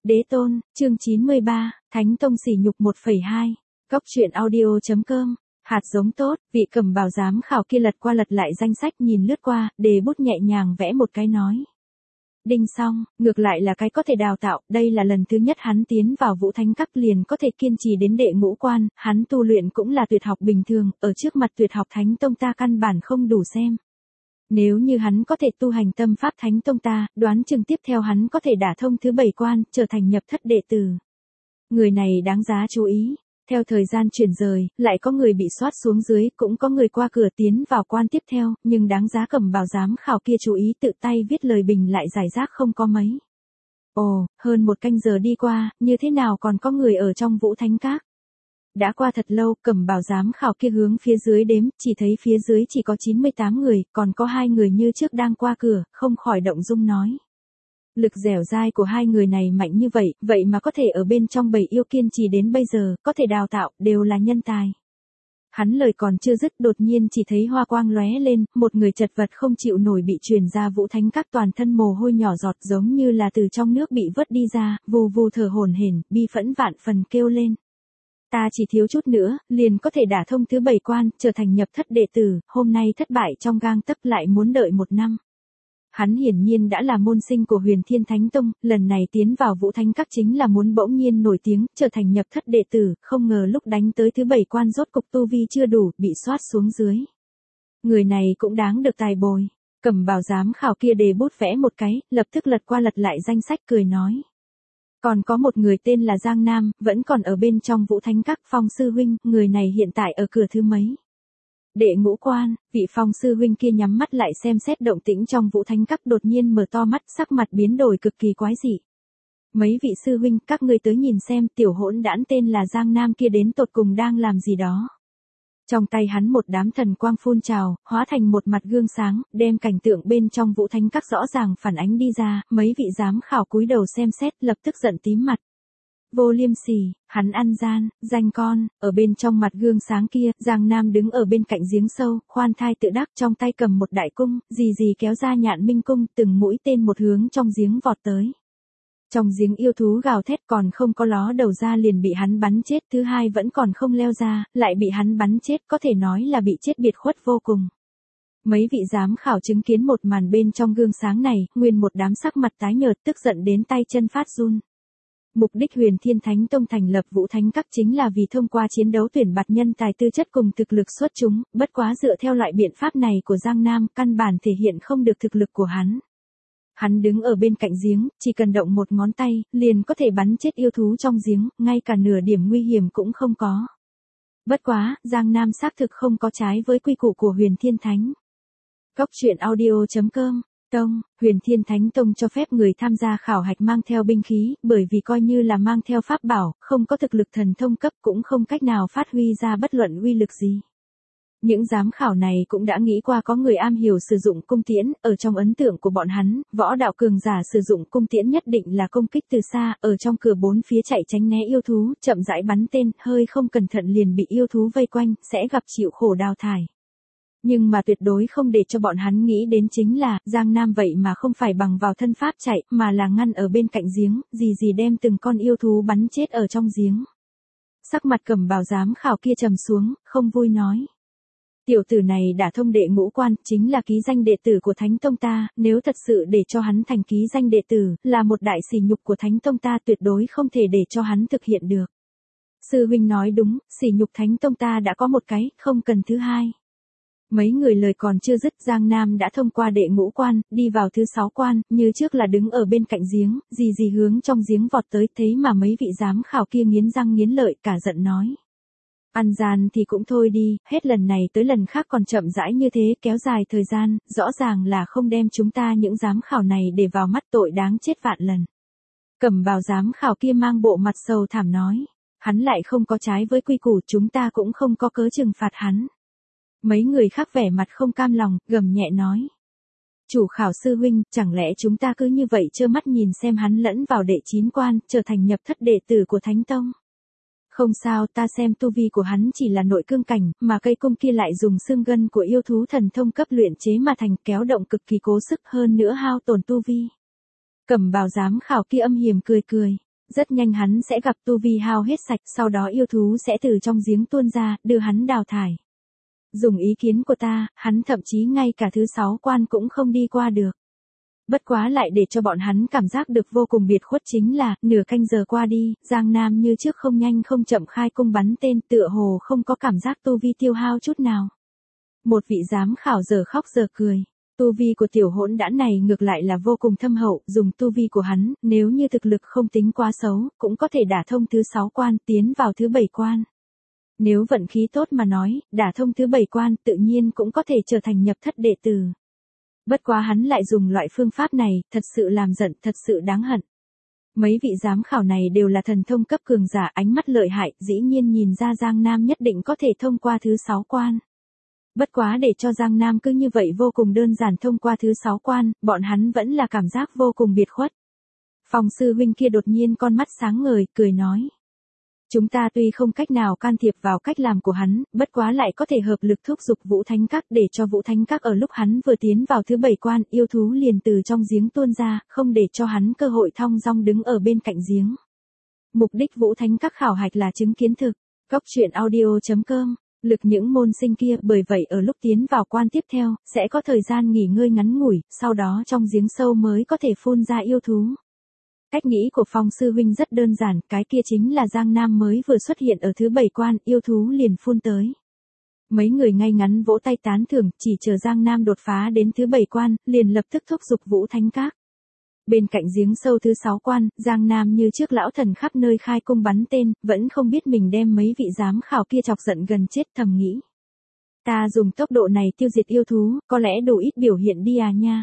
Đế tôn, chương 93, Thánh Tông sỉ nhục 1,2. Góc truyện audio.com. Hạt giống tốt, vị Cẩm Bào giám khảo kia lật qua lật lại danh sách nhìn lướt qua, đề bút nhẹ nhàng vẽ một cái nói. Đinh xong, ngược lại là cái có thể đào tạo, đây là lần thứ nhất hắn tiến vào Vũ Thánh Các liền có thể kiên trì đến đệ ngũ quan, hắn tu luyện cũng là tuyệt học bình thường, ở trước mặt tuyệt học Thánh Tông ta căn bản không đủ xem. Nếu như hắn có thể tu hành tâm pháp Thánh Tông ta, đoán chừng tiếp theo hắn có thể đả thông thứ 7 quan, trở thành nhập thất đệ tử. Người này đáng giá chú ý. Theo thời gian chuyển rời, lại có người bị soát xuống dưới, cũng có người qua cửa tiến vào quan tiếp theo, nhưng đáng giá Cẩm Bào giám khảo kia chú ý tự tay viết lời bình lại giải rác không có mấy. Ồ, hơn một canh giờ đi qua, như thế nào còn có người ở trong Vũ Thánh Các? Đã qua thật lâu, Cẩm Bào giám khảo kia hướng phía dưới đếm, chỉ thấy phía dưới chỉ có 98 người, còn có 2 người như trước đang qua cửa, không khỏi động dung nói. Lực dẻo dai của 2 người này mạnh như vậy, vậy mà có thể ở bên trong bầy yêu kiên trì đến bây giờ, có thể đào tạo, đều là nhân tài. Hắn lời còn chưa dứt đột nhiên chỉ thấy hoa quang lóe lên, một người chật vật không chịu nổi bị truyền ra Vũ Thánh Các toàn thân mồ hôi nhỏ giọt giống như là từ trong nước bị vớt đi ra, vù vù thở hổn hển, bi phẫn vạn phần kêu lên. Ta chỉ thiếu chút nữa, liền có thể đả thông thứ 7 quan, trở thành nhập thất đệ tử, hôm nay thất bại trong gang tấc lại muốn đợi 1 năm. Hắn hiển nhiên đã là môn sinh của Huyền Thiên Thánh Tông, lần này tiến vào Vũ Thánh Các chính là muốn bỗng nhiên nổi tiếng, trở thành nhập thất đệ tử, không ngờ lúc đánh tới thứ 7 quan rốt cục tu vi chưa đủ, bị soát xuống dưới. Người này cũng đáng được tài bồi. Cẩm Bào giám khảo kia đề bút vẽ một cái, lập tức lật qua lật lại danh sách cười nói. Còn có một người tên là Giang Nam, vẫn còn ở bên trong Vũ Thánh Các, Phong sư huynh, người này hiện tại ở cửa thứ mấy? Đệ ngũ quan, vị Phong sư huynh kia nhắm mắt lại xem xét động tĩnh trong Vũ Thánh Các, đột nhiên mở to mắt, sắc mặt biến đổi cực kỳ quái dị. Mấy vị sư huynh, các ngươi tới nhìn xem, tiểu hỗn đản tên là Giang Nam kia đến tột cùng đang làm gì đó. Trong tay hắn một đám thần quang phun trào, hóa thành một mặt gương sáng, đem cảnh tượng bên trong Vũ Thánh Các rõ ràng phản ánh đi ra, mấy vị giám khảo cúi đầu xem xét, lập tức giận tím mặt. Vô liêm sỉ, hắn ăn gian, danh con, ở bên trong mặt gương sáng kia, Giang Nam đứng ở bên cạnh giếng sâu, khoan thai tự đắc trong tay cầm một đại cung, gì kéo ra Nhạn Minh cung, từng mũi tên một hướng trong giếng vọt tới. Trong giếng yêu thú gào thét còn không có ló đầu ra liền bị hắn bắn chết, thứ hai vẫn còn không leo ra, lại bị hắn bắn chết, có thể nói là bị chết biệt khuất vô cùng. Mấy vị giám khảo chứng kiến một màn bên trong gương sáng này, nguyên một đám sắc mặt tái nhợt tức giận đến tay chân phát run. Mục đích Huyền Thiên Thánh Tông thành lập Vũ Thánh Các chính là vì thông qua chiến đấu tuyển bạt nhân tài tư chất cùng thực lực xuất chúng, bất quá dựa theo loại biện pháp này của Giang Nam, căn bản thể hiện không được thực lực của hắn. Hắn đứng ở bên cạnh giếng, chỉ cần động một ngón tay, liền có thể bắn chết yêu thú trong giếng, ngay cả nửa điểm nguy hiểm cũng không có. Bất quá, Giang Nam xác thực không có trái với quy củ của Huyền Thiên Thánh. Góc truyện audio.com. Tông, Huyền Thiên Thánh Tông cho phép người tham gia khảo hạch mang theo binh khí, bởi vì coi như là mang theo pháp bảo, không có thực lực thần thông cấp cũng không cách nào phát huy ra bất luận uy lực gì. Những giám khảo này cũng đã nghĩ qua có người am hiểu sử dụng cung tiễn, ở trong ấn tượng của bọn hắn, võ đạo cường giả sử dụng cung tiễn nhất định là công kích từ xa, ở trong cửa bốn phía chạy tránh né yêu thú, chậm rãi bắn tên, hơi không cẩn thận liền bị yêu thú vây quanh, sẽ gặp chịu khổ đào thải. Nhưng mà tuyệt đối không để cho bọn hắn nghĩ đến chính là, Giang Nam vậy mà không phải bằng vào thân pháp chạy, mà là ngăn ở bên cạnh giếng, gì đem từng con yêu thú bắn chết ở trong giếng. Sắc mặt Cẩm Bào giám khảo kia trầm xuống, không vui nói. Tiểu tử này đã thông đệ ngũ quan, chính là ký danh đệ tử của Thánh Tông ta, nếu thật sự để cho hắn thành ký danh đệ tử, là một đại sỉ nhục của Thánh Tông ta, tuyệt đối không thể để cho hắn thực hiện được. Sư huynh nói đúng, sỉ nhục Thánh Tông ta đã có một cái, không cần thứ hai. Mấy người lời còn chưa dứt, Giang Nam đã thông qua đệ ngũ quan, đi vào thứ 6 quan, như trước là đứng ở bên cạnh giếng, gì hướng trong giếng vọt tới, thế mà mấy vị giám khảo kia nghiến răng nghiến lợi, cả giận nói. Ăn gian thì cũng thôi đi, hết lần này tới lần khác còn chậm rãi như thế, kéo dài thời gian, rõ ràng là không đem chúng ta những giám khảo này để vào mắt, tội đáng chết vạn lần. Cẩm Bào giám khảo kia mang bộ mặt sầu thảm nói, hắn lại không có trái với quy củ, chúng ta cũng không có cớ trừng phạt hắn. Mấy người khác vẻ mặt không cam lòng, gầm nhẹ nói. Chủ khảo sư huynh, chẳng lẽ chúng ta cứ như vậy trơ mắt nhìn xem hắn lẫn vào đệ 9 quan, trở thành nhập thất đệ tử của Thánh Tông? Không sao, ta xem tu vi của hắn chỉ là nội cương cảnh, mà cây cung kia lại dùng xương gân của yêu thú thần thông cấp luyện chế mà thành, kéo động cực kỳ cố sức, hơn nữa hao tổn tu vi. Cẩm Bào giám khảo kia âm hiểm cười cười. Rất nhanh hắn sẽ gặp tu vi hao hết sạch, sau đó yêu thú sẽ từ trong giếng tuôn ra, đưa hắn đào thải. Dùng ý kiến của ta, hắn thậm chí ngay cả thứ 6 quan cũng không đi qua được. Bất quá lại để cho bọn hắn cảm giác được vô cùng biệt khuất chính là, nửa canh giờ qua đi, Giang Nam như trước không nhanh không chậm khai cung bắn tên, tựa hồ không có cảm giác tu vi tiêu hao chút nào. Một vị giám khảo giờ khóc giờ cười. Tu vi của tiểu hỗn đản này ngược lại là vô cùng thâm hậu, dùng tu vi của hắn, nếu như thực lực không tính quá xấu, cũng có thể đả thông thứ 6 quan, tiến vào thứ 7 quan. Nếu vận khí tốt mà nói, đả thông thứ 7 quan, tự nhiên cũng có thể trở thành nhập thất đệ tử. Bất quá hắn lại dùng loại phương pháp này, thật sự làm giận, thật sự đáng hận. Mấy vị giám khảo này đều là thần thông cấp cường giả, ánh mắt lợi hại, dĩ nhiên nhìn ra Giang Nam nhất định có thể thông qua thứ 6 quan. Bất quá để cho Giang Nam cứ như vậy vô cùng đơn giản thông qua thứ 6 quan, bọn hắn vẫn là cảm giác vô cùng biệt khuất. Phong sư huynh kia đột nhiên con mắt sáng ngời, cười nói. Chúng ta tuy không cách nào can thiệp vào cách làm của hắn, bất quá lại có thể hợp lực thúc giục Vũ Thánh Các để cho Vũ Thánh Các ở lúc hắn vừa tiến vào thứ 7 quan, yêu thú liền từ trong giếng tuôn ra, không để cho hắn cơ hội thong dong đứng ở bên cạnh giếng. Mục đích Vũ Thánh Các khảo hạch là chứng kiến thực. Góc truyện audio.com. Lực những môn sinh kia, bởi vậy ở lúc tiến vào quan tiếp theo, sẽ có thời gian nghỉ ngơi ngắn ngủi, sau đó trong giếng sâu mới có thể phun ra yêu thú. Cách nghĩ của Phong sư huynh rất đơn giản, cái kia chính là Giang Nam mới vừa xuất hiện ở thứ 7 quan, yêu thú liền phun tới. Mấy người ngay ngắn vỗ tay tán thưởng, chỉ chờ Giang Nam đột phá đến thứ 7 quan, liền lập tức thúc giục Vũ Thánh Các. Bên cạnh giếng sâu thứ 6 quan, Giang Nam như trước lão thần khắp nơi khai cung bắn tên, vẫn không biết mình đem mấy vị giám khảo kia chọc giận gần chết, thầm nghĩ. Ta dùng tốc độ này tiêu diệt yêu thú, có lẽ đủ ít biểu hiện đi à nha.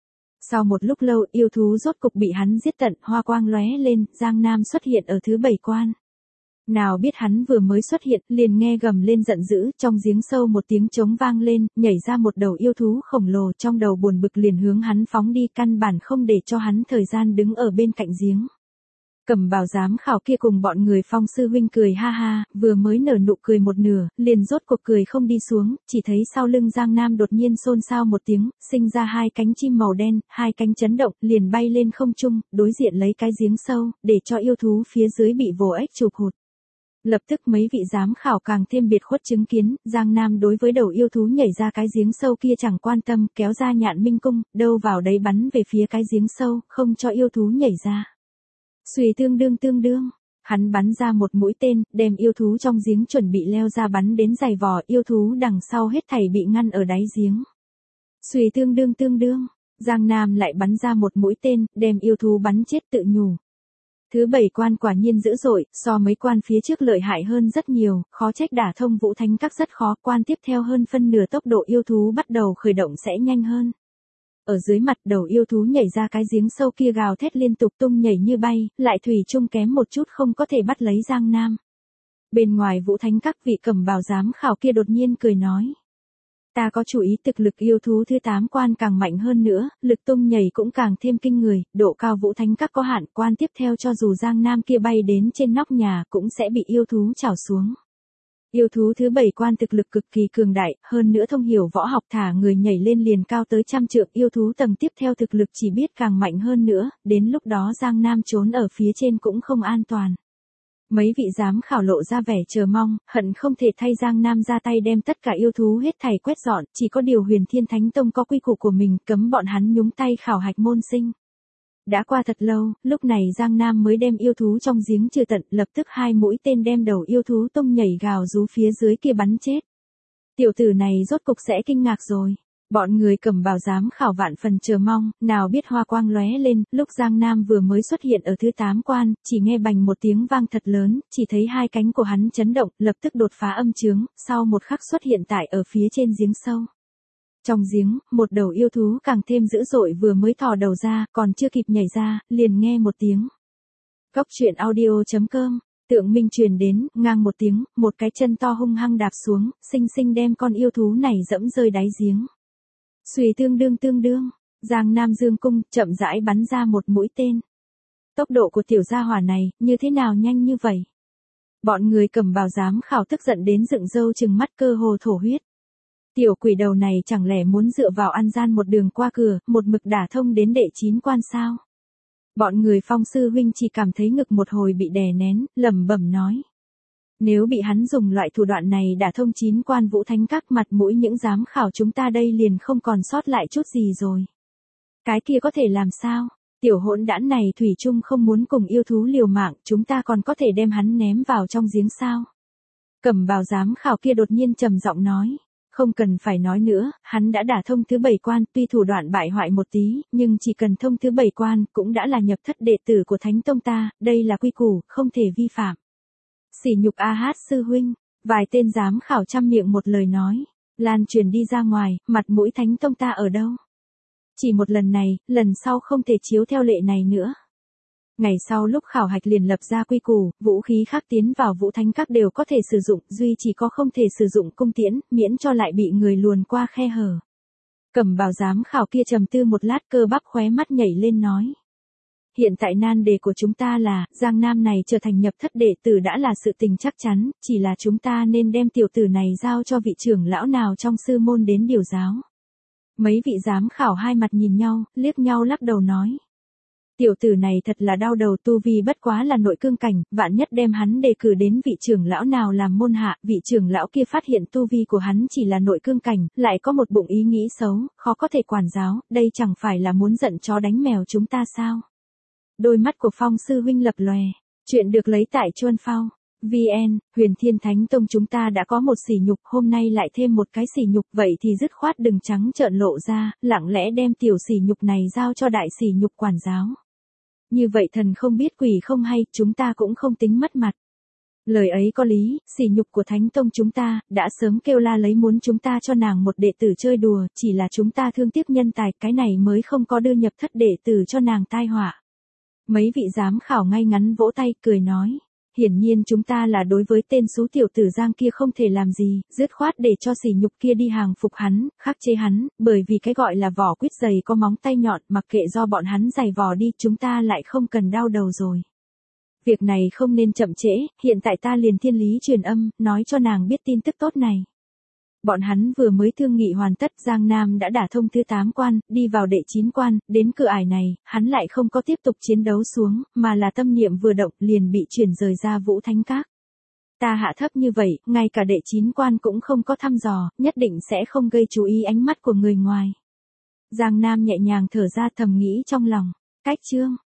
Sau một lúc lâu, yêu thú rốt cục bị hắn giết tận, hoa quang lóe lên, Giang Nam xuất hiện ở thứ 7 quan. Nào biết hắn vừa mới xuất hiện, liền nghe gầm lên giận dữ, trong giếng sâu một tiếng trống vang lên, nhảy ra một đầu yêu thú khổng lồ, trong đầu buồn bực liền hướng hắn phóng đi, căn bản không để cho hắn thời gian đứng ở bên cạnh giếng. Cẩm bào giám khảo kia cùng bọn người Phong sư huynh cười ha ha, vừa mới nở nụ cười một nửa, liền rốt cuộc cười không đi xuống, chỉ thấy sau lưng Giang Nam đột nhiên xôn xao một tiếng, sinh ra hai cánh chim màu đen, hai cánh chấn động, liền bay lên không trung, đối diện lấy cái giếng sâu, để cho yêu thú phía dưới bị vồ ếch chụp hụt. Lập tức mấy vị giám khảo càng thêm biệt khuất chứng kiến, Giang Nam đối với đầu yêu thú nhảy ra cái giếng sâu kia chẳng quan tâm, kéo ra nhạn minh cung, đâu vào đấy bắn về phía cái giếng sâu, không cho yêu thú nhảy ra. Xuy tương đương, hắn bắn ra một mũi tên, đem yêu thú trong giếng chuẩn bị leo ra bắn đến giày vò, yêu thú đằng sau hết thảy bị ngăn ở đáy giếng. Xuy tương đương, Giang Nam lại bắn ra một mũi tên, đem yêu thú bắn chết tự nhủ. Thứ 7 quan quả nhiên dữ dội, so mấy quan phía trước lợi hại hơn rất nhiều, khó trách đả thông Vũ Thánh Các rất khó, quan tiếp theo hơn phân nửa tốc độ yêu thú bắt đầu khởi động sẽ nhanh hơn. Ở dưới mặt đầu yêu thú nhảy ra cái giếng sâu kia gào thét liên tục tung nhảy như bay, lại thủy chung kém một chút không có thể bắt lấy Giang Nam. Bên ngoài Vũ Thánh Các vị cẩm bào giám khảo kia đột nhiên cười nói. Ta có chú ý thực lực yêu thú thứ 8 quan càng mạnh hơn nữa, lực tung nhảy cũng càng thêm kinh người, độ cao Vũ Thánh Các có hạn, quan tiếp theo cho dù Giang Nam kia bay đến trên nóc nhà cũng sẽ bị yêu thú chảo xuống. Yêu thú thứ 7 quan thực lực cực kỳ cường đại, hơn nữa thông hiểu võ học, thả người nhảy lên liền cao tới 100 trượng, yêu thú tầng tiếp theo thực lực chỉ biết càng mạnh hơn nữa, đến lúc đó Giang Nam trốn ở phía trên cũng không an toàn. Mấy vị giám khảo lộ ra vẻ chờ mong, hận không thể thay Giang Nam ra tay đem tất cả yêu thú hết thảy quét dọn, chỉ có điều Huyền Thiên Thánh Tông có quy củ của mình, cấm bọn hắn nhúng tay khảo hạch môn sinh. Đã qua thật lâu, lúc này Giang Nam mới đem yêu thú trong giếng trừ tận, lập tức hai mũi tên đem đầu yêu thú tung nhảy gào rú phía dưới kia bắn chết. Tiểu tử này rốt cục sẽ kinh ngạc rồi. Bọn người cẩm bào giám khảo vạn phần chờ mong, nào biết hoa quang lóe lên, lúc Giang Nam vừa mới xuất hiện ở thứ 8 quan, chỉ nghe bành một tiếng vang thật lớn, chỉ thấy hai cánh của hắn chấn động, lập tức đột phá âm chướng, sau một khắc xuất hiện tại ở phía trên giếng sâu. Trong giếng, một đầu yêu thú càng thêm dữ dội vừa mới thò đầu ra, còn chưa kịp nhảy ra, liền nghe một tiếng. Góc truyện audio.com, tượng minh truyền đến, ngang một tiếng, một cái chân to hung hăng đạp xuống, xinh xinh đem con yêu thú này dẫm rơi đáy giếng. Xuy tương đương, Giang Nam dương cung, chậm rãi bắn ra một mũi tên. Tốc độ của tiểu gia hỏa này, như thế nào nhanh như vậy? Bọn người cẩm bào giám khảo tức giận đến dựng râu trừng mắt cơ hồ thổ huyết. Tiểu quỷ đầu này chẳng lẽ muốn dựa vào ăn gian một đường qua cửa, một mực đả thông đến đệ 9 quan sao? Bọn người Phong sư huynh chỉ cảm thấy ngực một hồi bị đè nén, lẩm bẩm nói. Nếu bị hắn dùng loại thủ đoạn này đả thông 9 quan Vũ Thánh Các, mặt mũi những giám khảo chúng ta đây liền không còn sót lại chút gì rồi. Cái kia có thể làm sao? Tiểu hỗn đản này thủy chung không muốn cùng yêu thú liều mạng, chúng ta còn có thể đem hắn ném vào trong giếng sao? Cẩm bào giám khảo kia đột nhiên trầm giọng nói. Không cần phải nói nữa, hắn đã đả thông thứ 7 quan, tuy thủ đoạn bại hoại một tí, nhưng chỉ cần thông thứ 7 quan, cũng đã là nhập thất đệ tử của Thánh Tông ta, đây là quy củ, không thể vi phạm. Sỉ nhục A Hát sư huynh, vài tên giám khảo trăm miệng một lời nói, lan truyền đi ra ngoài, mặt mũi Thánh Tông ta ở đâu? Chỉ một lần này, lần sau không thể chiếu theo lệ này nữa. Ngày sau lúc khảo hạch liền lập ra quy củ, vũ khí khác tiến vào Vũ Thánh Các đều có thể sử dụng, duy chỉ có không thể sử dụng cung tiễn, miễn cho lại bị người luồn qua khe hở. Cẩm bào giám khảo kia trầm tư một lát, cơ bắp khóe mắt nhảy lên nói. Hiện tại nan đề của chúng ta là, Giang Nam này trở thành nhập thất đệ tử đã là sự tình chắc chắn, chỉ là chúng ta nên đem tiểu tử này giao cho vị trưởng lão nào trong sư môn đến điều giáo. Mấy vị giám khảo hai mặt nhìn nhau, liếc nhau lắc đầu nói. Tiểu tử này thật là đau đầu, tu vi bất quá là nội cương cảnh, vạn nhất đem hắn đề cử đến vị trưởng lão nào làm môn hạ, vị trưởng lão kia phát hiện tu vi của hắn chỉ là nội cương cảnh, lại có một bụng ý nghĩ xấu, khó có thể quản giáo, đây chẳng phải là muốn giận chó đánh mèo chúng ta sao? Đôi mắt của Phong sư huynh lập lòe, chuyện được lấy tại Chuân Phao. VN, Huyền Thiên Thánh Tông chúng ta đã có một sỉ nhục, hôm nay lại thêm một cái sỉ nhục, vậy thì dứt khoát đừng trắng trợn lộ ra, lặng lẽ đem tiểu sỉ nhục này giao cho đại sỉ nhục quản giáo. Như vậy thần không biết quỷ không hay, chúng ta cũng không tính mất mặt. Lời ấy có lý, sỉ nhục của Thánh Tông chúng ta, đã sớm kêu la lấy muốn chúng ta cho nàng một đệ tử chơi đùa, chỉ là chúng ta thương tiếc nhân tài, cái này mới không có đưa nhập thất đệ tử cho nàng tai họa. Mấy vị giám khảo ngay ngắn vỗ tay, cười nói. Hiển nhiên chúng ta là đối với tên xú tiểu tử Giang kia không thể làm gì, dứt khoát để cho sỉ nhục kia đi hàng phục hắn, khắc chế hắn, bởi vì cái gọi là vỏ quýt dày có móng tay nhọn, mặc kệ do bọn hắn giày vò đi, chúng ta lại không cần đau đầu rồi. Việc này không nên chậm trễ, hiện tại ta liền thiên lý truyền âm, nói cho nàng biết tin tức tốt này. Bọn hắn vừa mới thương nghị hoàn tất, Giang Nam đã đả thông thứ 8 quan, đi vào đệ 9 quan, đến cửa ải này, hắn lại không có tiếp tục chiến đấu xuống, mà là tâm niệm vừa động liền bị chuyển rời ra Vũ Thánh Các. Ta hạ thấp như vậy, ngay cả đệ 9 quan cũng không có thăm dò, nhất định sẽ không gây chú ý ánh mắt của người ngoài. Giang Nam nhẹ nhàng thở ra thầm nghĩ trong lòng, cách chương.